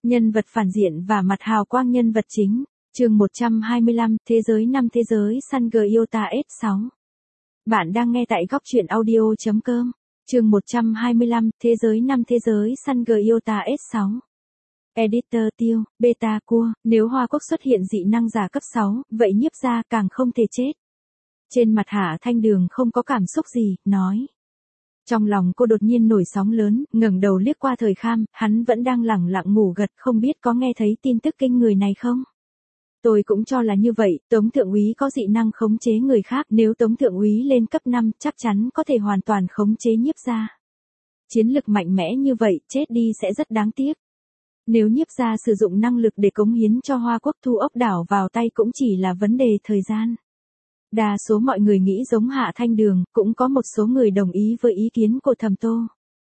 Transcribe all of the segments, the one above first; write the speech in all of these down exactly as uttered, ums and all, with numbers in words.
Nhân vật phản diện và mặt hào quang nhân vật chính. Chương một trăm hai mươi lăm, Thế giới năm thế giới Sun Gyota S sáu. Bạn đang nghe tại góc truyện audio chấm com. Chương một trăm hai mươi lăm, Thế giới năm thế giới Sun Gyota S sáu. Editor Tiêu, Beta Cua, nếu Hoa Quốc xuất hiện dị năng giả cấp sáu, vậy Nhiếp Gia càng không thể chết. Trên mặt Hạ Thanh Đường không có cảm xúc gì, nói. Trong lòng cô đột nhiên nổi sóng lớn, ngẩng đầu liếc qua Thời Kham, hắn vẫn đang lẳng lặng ngủ gật, không biết có nghe thấy tin tức kinh người này không? Tôi cũng cho là như vậy, Tống Thượng úy có dị năng khống chế người khác, nếu Tống Thượng úy lên cấp năm, chắc chắn có thể hoàn toàn khống chế Nhiếp Gia. Chiến lực mạnh mẽ như vậy, chết đi sẽ rất đáng tiếc. Nếu Nhiếp Gia sử dụng năng lực để cống hiến cho Hoa Quốc thu ốc đảo vào tay cũng chỉ là vấn đề thời gian. Đa số mọi người nghĩ giống Hạ Thanh Đường, cũng có một số người đồng ý với ý kiến của Thẩm Tô.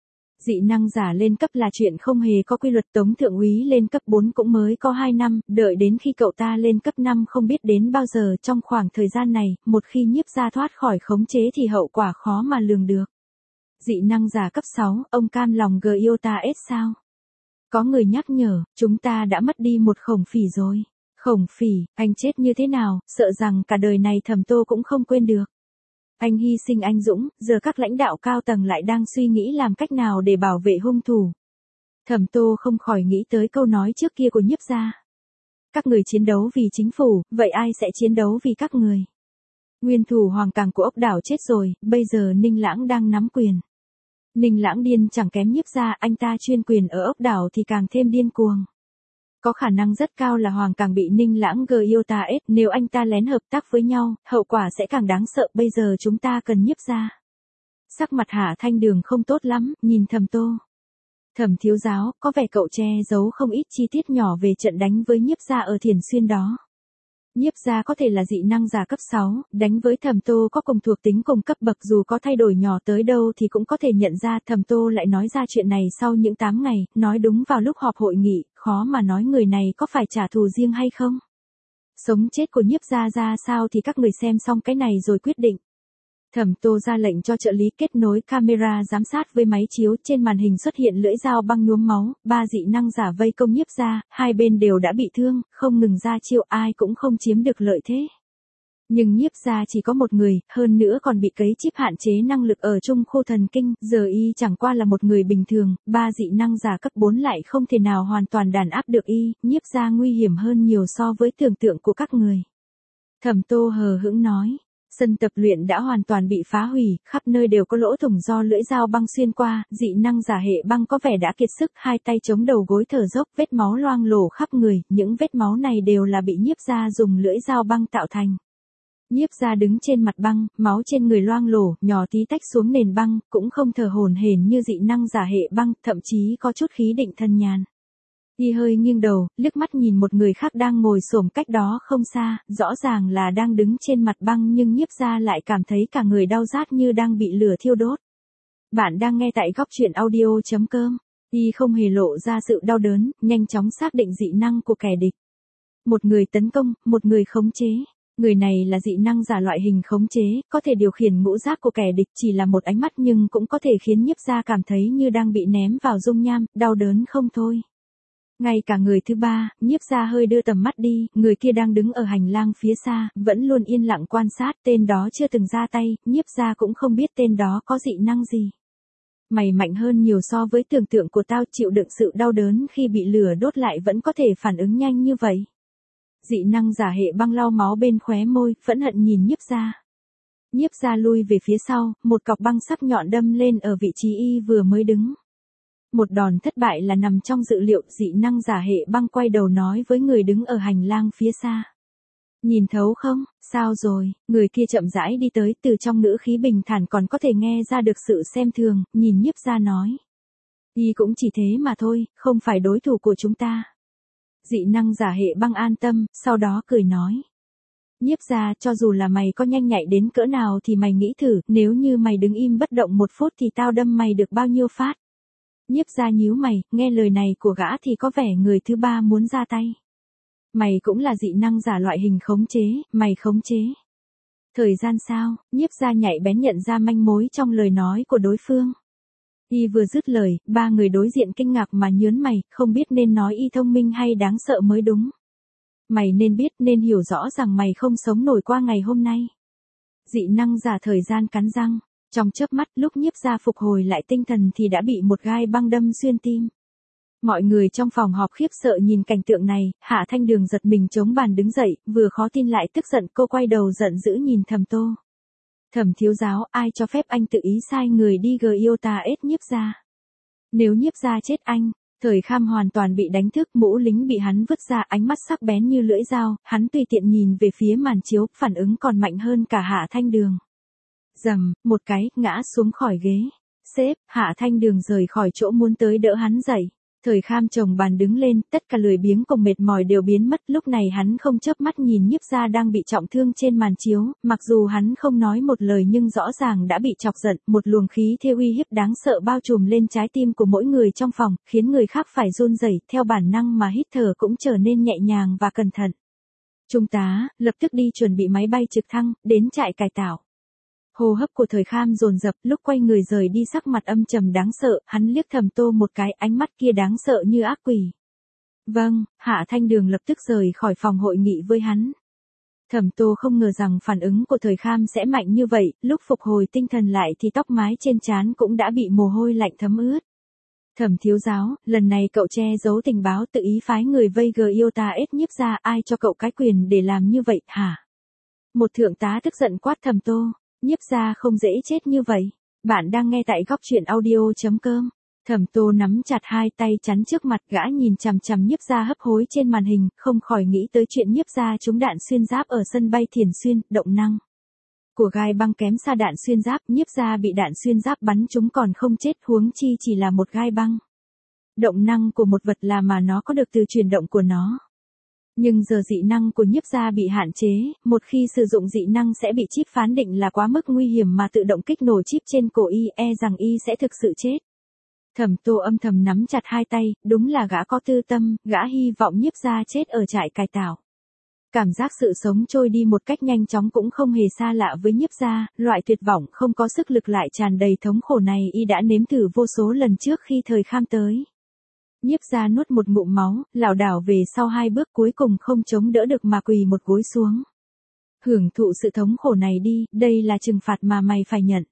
Dị năng giả lên cấp là chuyện không hề có quy luật. Tống Thượng úy lên cấp bốn cũng mới có hai năm, đợi đến khi cậu ta lên cấp năm không biết đến bao giờ. Trong khoảng thời gian này, một khi Nhiếp Gia thoát khỏi khống chế thì hậu quả khó mà lường được. Dị năng giả cấp sáu, ông cam lòng Gyota S sao? Có người nhắc nhở, chúng ta đã mất đi một khổng phỉ rồi. Khổng phỉ, anh chết như thế nào, sợ rằng cả đời này Thẩm Tô cũng không quên được. Anh hy sinh anh dũng, giờ các lãnh đạo cao tầng lại đang suy nghĩ làm cách nào để bảo vệ hung thủ. Thẩm Tô không khỏi nghĩ tới câu nói trước kia của Nhiếp Gia. Các người chiến đấu vì chính phủ, vậy ai sẽ chiến đấu vì các người? Nguyên thủ hoàng càng của ốc đảo chết rồi, bây giờ Ninh Lãng đang nắm quyền. Ninh Lãng điên chẳng kém Nhiếp Gia, anh ta chuyên quyền ở ốc đảo thì càng thêm điên cuồng. Có khả năng rất cao là Hoàng càng bị Ninh Lãng Gyota S, nếu anh ta lén hợp tác với nhau, hậu quả sẽ càng đáng sợ. Bây giờ chúng ta cần Nhiếp Gia. Sắc mặt Hạ Thanh Đường không tốt lắm, nhìn Thẩm Tô. Thẩm thiếu giáo, có vẻ cậu che giấu không ít chi tiết nhỏ về trận đánh với Nhiếp Gia ở Thiền Xuyên đó. Nhiếp Gia có thể là dị năng giả cấp sáu, đánh với Thẩm Tô có cùng thuộc tính cùng cấp bậc, dù có thay đổi nhỏ tới đâu thì cũng có thể nhận ra. Thẩm Tô lại nói ra chuyện này sau những tám ngày, nói đúng vào lúc họp hội nghị, khó mà nói người này có phải trả thù riêng hay không. Sống chết của Nhiếp Gia ra sao thì các người xem xong cái này rồi quyết định. Thẩm Tô ra lệnh cho trợ lý kết nối camera giám sát với máy chiếu, trên màn hình xuất hiện lưỡi dao băng nhuốm máu, ba dị năng giả vây công Nhiếp Gia, hai bên đều đã bị thương, không ngừng ra chiêu, ai cũng không chiếm được lợi thế. Nhưng Nhiếp Gia chỉ có một người, hơn nữa còn bị cấy chip hạn chế năng lực ở trung khu thần kinh, giờ y chẳng qua là một người bình thường, ba dị năng giả cấp bốn lại không thể nào hoàn toàn đàn áp được y, Nhiếp Gia nguy hiểm hơn nhiều so với tưởng tượng của các người. Thẩm Tô hờ hững nói. Sân tập luyện đã hoàn toàn bị phá hủy, khắp nơi đều có lỗ thủng do lưỡi dao băng xuyên qua, dị năng giả hệ băng có vẻ đã kiệt sức, hai tay chống đầu gối thở dốc, vết máu loang lổ khắp người, những vết máu này đều là bị Nhiếp Gia dùng lưỡi dao băng tạo thành. Nhiếp Gia đứng trên mặt băng, máu trên người loang lổ, nhỏ tí tách xuống nền băng, cũng không thở hổn hển như dị năng giả hệ băng, thậm chí có chút khí định thần nhàn. Y hơi nghiêng đầu, liếc mắt nhìn một người khác đang ngồi xổm cách đó không xa, rõ ràng là đang đứng trên mặt băng nhưng Nhiếp Gia lại cảm thấy cả người đau rát như đang bị lửa thiêu đốt. Bạn đang nghe tại góc truyện audio chấm com. Y không hề lộ ra sự đau đớn, nhanh chóng xác định dị năng của kẻ địch. Một người tấn công, một người khống chế. Người này là dị năng giả loại hình khống chế, có thể điều khiển ngũ giác của kẻ địch, chỉ là một ánh mắt nhưng cũng có thể khiến Nhiếp Gia cảm thấy như đang bị ném vào dung nham, đau đớn không thôi. Ngay cả người thứ ba, Nhiếp Gia hơi đưa tầm mắt đi, người kia đang đứng ở hành lang phía xa, vẫn luôn yên lặng quan sát, tên đó chưa từng ra tay, Nhiếp Gia cũng không biết tên đó có dị năng gì. Mày mạnh hơn nhiều so với tưởng tượng của tao, chịu đựng sự đau đớn khi bị lửa đốt lại vẫn có thể phản ứng nhanh như vậy. Dị năng giả hệ băng lau máu bên khóe môi, phẫn hận nhìn Nhiếp Gia. Nhiếp Gia lui về phía sau, một cọc băng sắc nhọn đâm lên ở vị trí y vừa mới đứng. Một đòn thất bại là nằm trong dự liệu, dị năng giả hệ băng quay đầu nói với người đứng ở hành lang phía xa. Nhìn thấu không, sao rồi, người kia chậm rãi đi tới, từ trong ngữ khí bình thản còn có thể nghe ra được sự xem thường, nhìn Nhiếp Gia nói. Y cũng chỉ thế mà thôi, không phải đối thủ của chúng ta. Dị năng giả hệ băng an tâm, sau đó cười nói. Nhiếp Gia, cho dù là mày có nhanh nhạy đến cỡ nào thì mày nghĩ thử, nếu như mày đứng im bất động một phút thì tao đâm mày được bao nhiêu phát. Nhiếp Gia nhíu mày, nghe lời này của gã thì có vẻ người thứ ba muốn ra tay. Mày cũng là dị năng giả loại hình khống chế, mày khống chế. Thời gian sao, Nhiếp Gia nhạy bén nhận ra manh mối trong lời nói của đối phương. Y vừa dứt lời, ba người đối diện kinh ngạc mà nhớn mày, không biết nên nói y thông minh hay đáng sợ mới đúng. Mày nên biết, nên hiểu rõ rằng mày không sống nổi qua ngày hôm nay. Dị năng giả thời gian cắn răng, trong chớp mắt lúc Nhiếp Gia phục hồi lại tinh thần thì đã bị một gai băng đâm xuyên tim. Mọi người trong phòng họp khiếp sợ nhìn cảnh tượng này, Hạ Thanh Đường giật mình chống bàn đứng dậy, vừa khó tin lại tức giận, cô quay đầu giận dữ nhìn Thẩm Tô. Thẩm thiếu giáo, ai cho phép anh tự ý sai người đi Giota ết Nhiếp Gia? Nếu Nhiếp Gia chết anh, Thời Kham hoàn toàn bị đánh thức, mũ lính bị hắn vứt ra, ánh mắt sắc bén như lưỡi dao, hắn tùy tiện nhìn về phía màn chiếu, phản ứng còn mạnh hơn cả Hạ Thanh Đường. Rầm, một cái, ngã xuống khỏi ghế. Sếp, Hạ Thanh Đường rời khỏi chỗ muốn tới đỡ hắn dậy. Thời Kham chồng bàn đứng lên, tất cả lười biếng cùng mệt mỏi đều biến mất, lúc này hắn không chớp mắt nhìn Nhiếp Gia đang bị trọng thương trên màn chiếu, mặc dù hắn không nói một lời nhưng rõ ràng đã bị chọc giận, một luồng khí thế uy hiếp đáng sợ bao trùm lên trái tim của mỗi người trong phòng, khiến người khác phải run rẩy, theo bản năng mà hít thở cũng trở nên nhẹ nhàng và cẩn thận. Trung tá, lập tức đi chuẩn bị máy bay trực thăng, đến trại cải tạo. Hô hấp của Thời Kham dồn dập, lúc quay người rời đi sắc mặt âm trầm đáng sợ, hắn liếc Thẩm Tô một cái, ánh mắt kia đáng sợ như ác quỷ. Vâng, Hạ Thanh Đường lập tức rời khỏi phòng hội nghị với hắn. Thẩm Tô không ngờ rằng phản ứng của Thời Kham sẽ mạnh như vậy, lúc phục hồi tinh thần lại thì tóc mái trên trán cũng đã bị mồ hôi lạnh thấm ướt. Thẩm thiếu giáo, lần này cậu che giấu tình báo tự ý phái người vây Giota ết Nhiếp Gia, ai cho cậu cái quyền để làm như vậy, hả? Một thượng tá tức giận quát Thẩm Tô. Nhiếp Gia không dễ chết như vậy. Bạn đang nghe tại góc truyện audio chấm com. Thẩm Tô nắm chặt hai tay chắn trước mặt, gã nhìn chằm chằm Nhiếp Gia hấp hối trên màn hình, không khỏi nghĩ tới chuyện Nhiếp Gia trúng đạn xuyên giáp ở sân bay Thiền Xuyên, động năng của gai băng kém xa đạn xuyên giáp, Nhiếp Gia bị đạn xuyên giáp bắn trúng còn không chết, huống chi chỉ là một gai băng. Động năng của một vật là mà nó có được từ chuyển động của nó. Nhưng giờ dị năng của Nhiếp Gia bị hạn chế, một khi sử dụng dị năng sẽ bị chip phán định là quá mức nguy hiểm mà tự động kích nổ chip trên cổ y, e rằng y sẽ thực sự chết. Thẩm Tô âm thầm nắm chặt hai tay, đúng là gã có tư tâm, gã hy vọng Nhiếp Gia chết ở trại cải tạo. Cảm giác sự sống trôi đi một cách nhanh chóng cũng không hề xa lạ với Nhiếp Gia, loại tuyệt vọng không có sức lực lại tràn đầy thống khổ này y đã nếm thử vô số lần trước khi Thời Kham tới. Nhiếp Gia nuốt một ngụm máu, lảo đảo về sau hai bước cuối cùng không chống đỡ được mà quỳ một gối xuống. Hưởng thụ sự thống khổ này đi, đây là trừng phạt mà mày phải nhận.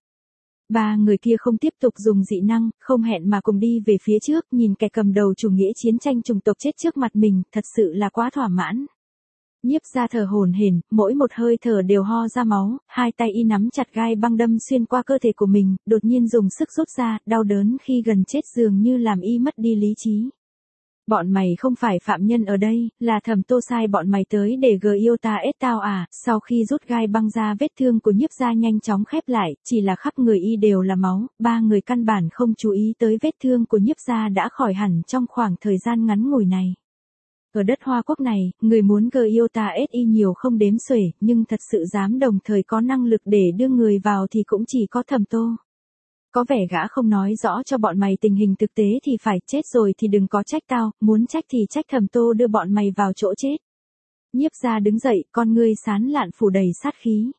Ba người kia không tiếp tục dùng dị năng, không hẹn mà cùng đi về phía trước, nhìn kẻ cầm đầu chủ nghĩa chiến tranh chủng tộc chết trước mặt mình, thật sự là quá thỏa mãn. Nhiếp Gia thở hổn hển, mỗi một hơi thở đều ho ra máu, hai tay y nắm chặt gai băng đâm xuyên qua cơ thể của mình, đột nhiên dùng sức rút ra, đau đớn khi gần chết dường như làm y mất đi lý trí. Bọn mày không phải phạm nhân ở đây, là Thẩm Tô sai bọn mày tới để Giota ết tao à? Sau khi rút gai băng ra, vết thương của Nhiếp Gia nhanh chóng khép lại, chỉ là khắp người y đều là máu, ba người căn bản không chú ý tới vết thương của Nhiếp Gia đã khỏi hẳn trong khoảng thời gian ngắn ngủi này. Ở đất Hoa Quốc này, người muốn Giota ết y nhiều không đếm xuể, nhưng thật sự dám đồng thời có năng lực để đưa người vào thì cũng chỉ có Thẩm Tô. Có vẻ gã không nói rõ cho bọn mày tình hình thực tế thì phải, chết rồi thì đừng có trách tao, muốn trách thì trách Thẩm Tô đưa bọn mày vào chỗ chết. Nhiếp Gia đứng dậy, con ngươi sán lạn phủ đầy sát khí.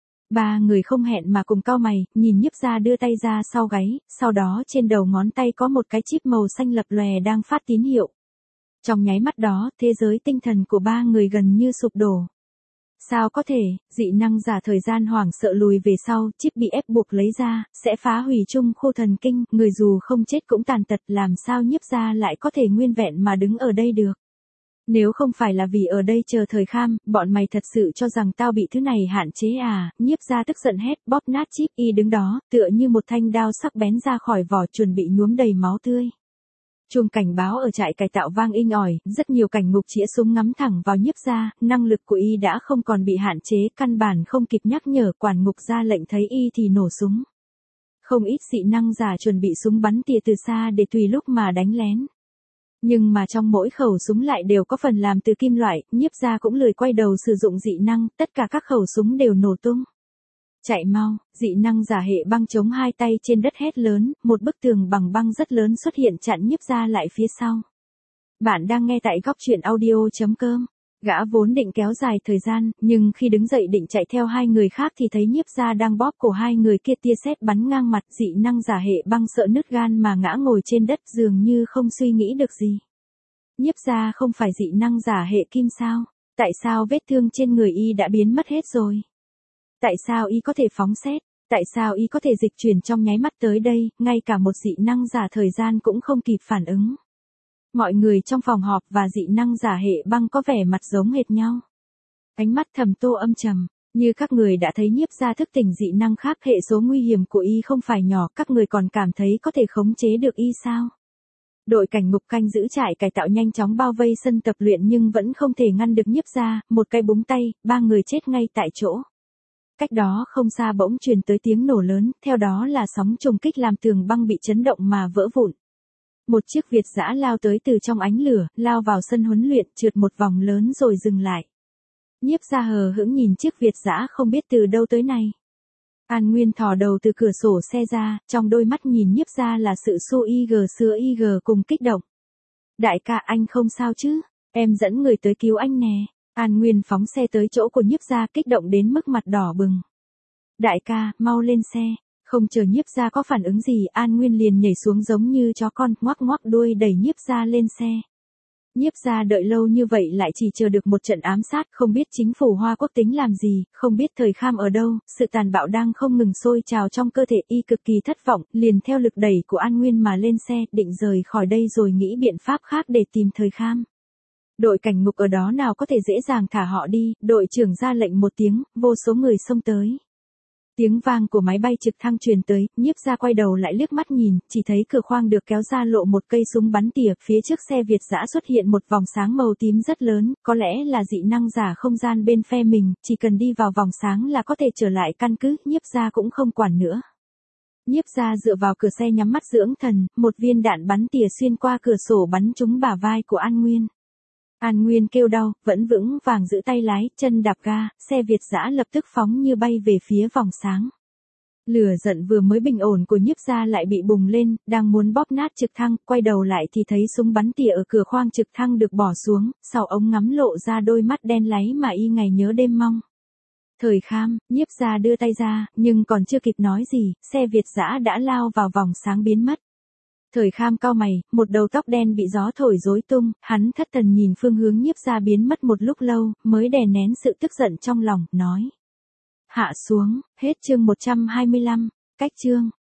Ba người không hẹn mà cùng cau mày, nhìn Nhiếp Gia đưa tay ra sau gáy, sau đó trên đầu ngón tay có một cái chip màu xanh lập lòe đang phát tín hiệu. Trong nháy mắt đó, thế giới tinh thần của ba người gần như sụp đổ. Sao có thể, dị năng giả thời gian hoảng sợ lùi về sau, chip bị ép buộc lấy ra, sẽ phá hủy chung khu thần kinh, người dù không chết cũng tàn tật, làm sao Nhiếp Gia lại có thể nguyên vẹn mà đứng ở đây được. Nếu không phải là vì ở đây chờ Thời Kham, bọn mày thật sự cho rằng tao bị thứ này hạn chế à? Nhiếp Gia tức giận hét, bóp nát chip, y đứng đó, tựa như một thanh đao sắc bén ra khỏi vỏ, chuẩn bị nhuốm đầy máu tươi. Chuông cảnh báo ở trại cải tạo vang inh ỏi, rất nhiều cảnh ngục chĩa súng ngắm thẳng vào Nhiếp Gia, năng lực của y đã không còn bị hạn chế, căn bản không kịp nhắc nhở, quản ngục ra lệnh thấy y thì nổ súng. Không ít dị năng giả chuẩn bị súng bắn tỉa từ xa để tùy lúc mà đánh lén. Nhưng mà trong mỗi khẩu súng lại đều có phần làm từ kim loại, Nhiếp Gia cũng lười quay đầu sử dụng dị năng, tất cả các khẩu súng đều nổ tung. Chạy mau, dị năng giả hệ băng chống hai tay trên đất hét lớn, một bức tường bằng băng rất lớn xuất hiện chặn Nhiếp Gia lại phía sau. Bạn đang nghe tại góc truyện audio chấm com. Gã vốn định kéo dài thời gian, nhưng khi đứng dậy định chạy theo hai người khác thì thấy Nhiếp Gia đang bóp cổ hai người kia, tia sét bắn ngang mặt, dị năng giả hệ băng sợ nứt gan mà ngã ngồi trên đất dường như không suy nghĩ được gì. Nhiếp Gia không phải dị năng giả hệ kim sao? Tại sao vết thương trên người y đã biến mất hết rồi? Tại sao y có thể phóng sét? Tại sao y có thể dịch chuyển trong nháy mắt tới đây, ngay cả một dị năng giả thời gian cũng không kịp phản ứng? Mọi người trong phòng họp và dị năng giả hệ băng có vẻ mặt giống hệt nhau. Ánh mắt Thẩm Tô âm trầm, như các người đã thấy Nhiếp Gia thức tỉnh dị năng khác, hệ số nguy hiểm của y không phải nhỏ, các người còn cảm thấy có thể khống chế được y sao? Đội cảnh ngục canh giữ trại cải tạo nhanh chóng bao vây sân tập luyện nhưng vẫn không thể ngăn được Nhiếp Gia, một cái búng tay, ba người chết ngay tại chỗ. Cách đó không xa bỗng truyền tới tiếng nổ lớn, theo đó là sóng trùng kích làm tường băng bị chấn động mà vỡ vụn. Một chiếc Việt dã lao tới từ trong ánh lửa, lao vào sân huấn luyện, trượt một vòng lớn rồi dừng lại. Nhiếp Gia hờ hững nhìn chiếc Việt dã không biết từ đâu tới này. An Nguyên thò đầu từ cửa sổ xe ra, trong đôi mắt nhìn Nhiếp Gia là sự su ig sữa ig cùng kích động. Đại ca, anh không sao chứ? Em dẫn người tới cứu anh nè. An Nguyên phóng xe tới chỗ của Nhiếp Gia, kích động đến mức mặt đỏ bừng. Đại ca, mau lên xe. Không chờ Nhiếp Gia có phản ứng gì, An Nguyên liền nhảy xuống giống như chó con, ngoắc ngoắc đuôi đẩy Nhiếp Gia lên xe. Nhiếp Gia đợi lâu như vậy lại chỉ chờ được một trận ám sát, không biết chính phủ Hoa Quốc tính làm gì, không biết Thời Kham ở đâu, sự tàn bạo đang không ngừng sôi trào trong cơ thể y, cực kỳ thất vọng, liền theo lực đẩy của An Nguyên mà lên xe, định rời khỏi đây rồi nghĩ biện pháp khác để tìm Thời Kham. Đội cảnh ngục ở đó nào có thể dễ dàng thả họ đi, đội trưởng ra lệnh một tiếng, vô số người xông tới. Tiếng vang của máy bay trực thăng truyền tới, Nhiếp Gia quay đầu lại liếc mắt nhìn, chỉ thấy cửa khoang được kéo ra lộ một cây súng bắn tỉa, phía trước xe Việt dã xuất hiện một vòng sáng màu tím rất lớn, có lẽ là dị năng giả không gian bên phe mình, chỉ cần đi vào vòng sáng là có thể trở lại căn cứ, Nhiếp Gia cũng không quản nữa. Nhiếp Gia dựa vào cửa xe nhắm mắt dưỡng thần, một viên đạn bắn tỉa xuyên qua cửa sổ bắn trúng bả vai của An Nguyên. An Nguyên kêu đau, vẫn vững vàng giữ tay lái, chân đạp ga, xe Việt dã lập tức phóng như bay về phía vòng sáng. Lửa giận vừa mới bình ổn của Nhiếp Gia lại bị bùng lên, đang muốn bóp nát trực thăng, quay đầu lại thì thấy súng bắn tỉa ở cửa khoang trực thăng được bỏ xuống, sau ống ngắm lộ ra đôi mắt đen láy mà y ngày nhớ đêm mong. Thời Kham, Nhiếp Gia đưa tay ra, nhưng còn chưa kịp nói gì, xe Việt dã đã lao vào vòng sáng biến mất. Thời Kham cau mày, một đầu tóc đen bị gió thổi rối tung, hắn thất thần nhìn phương hướng Nhiếp Gia biến mất một lúc lâu, mới đè nén sự tức giận trong lòng, nói. Hạ xuống, hết chương một trăm hai mươi lăm, cách chương.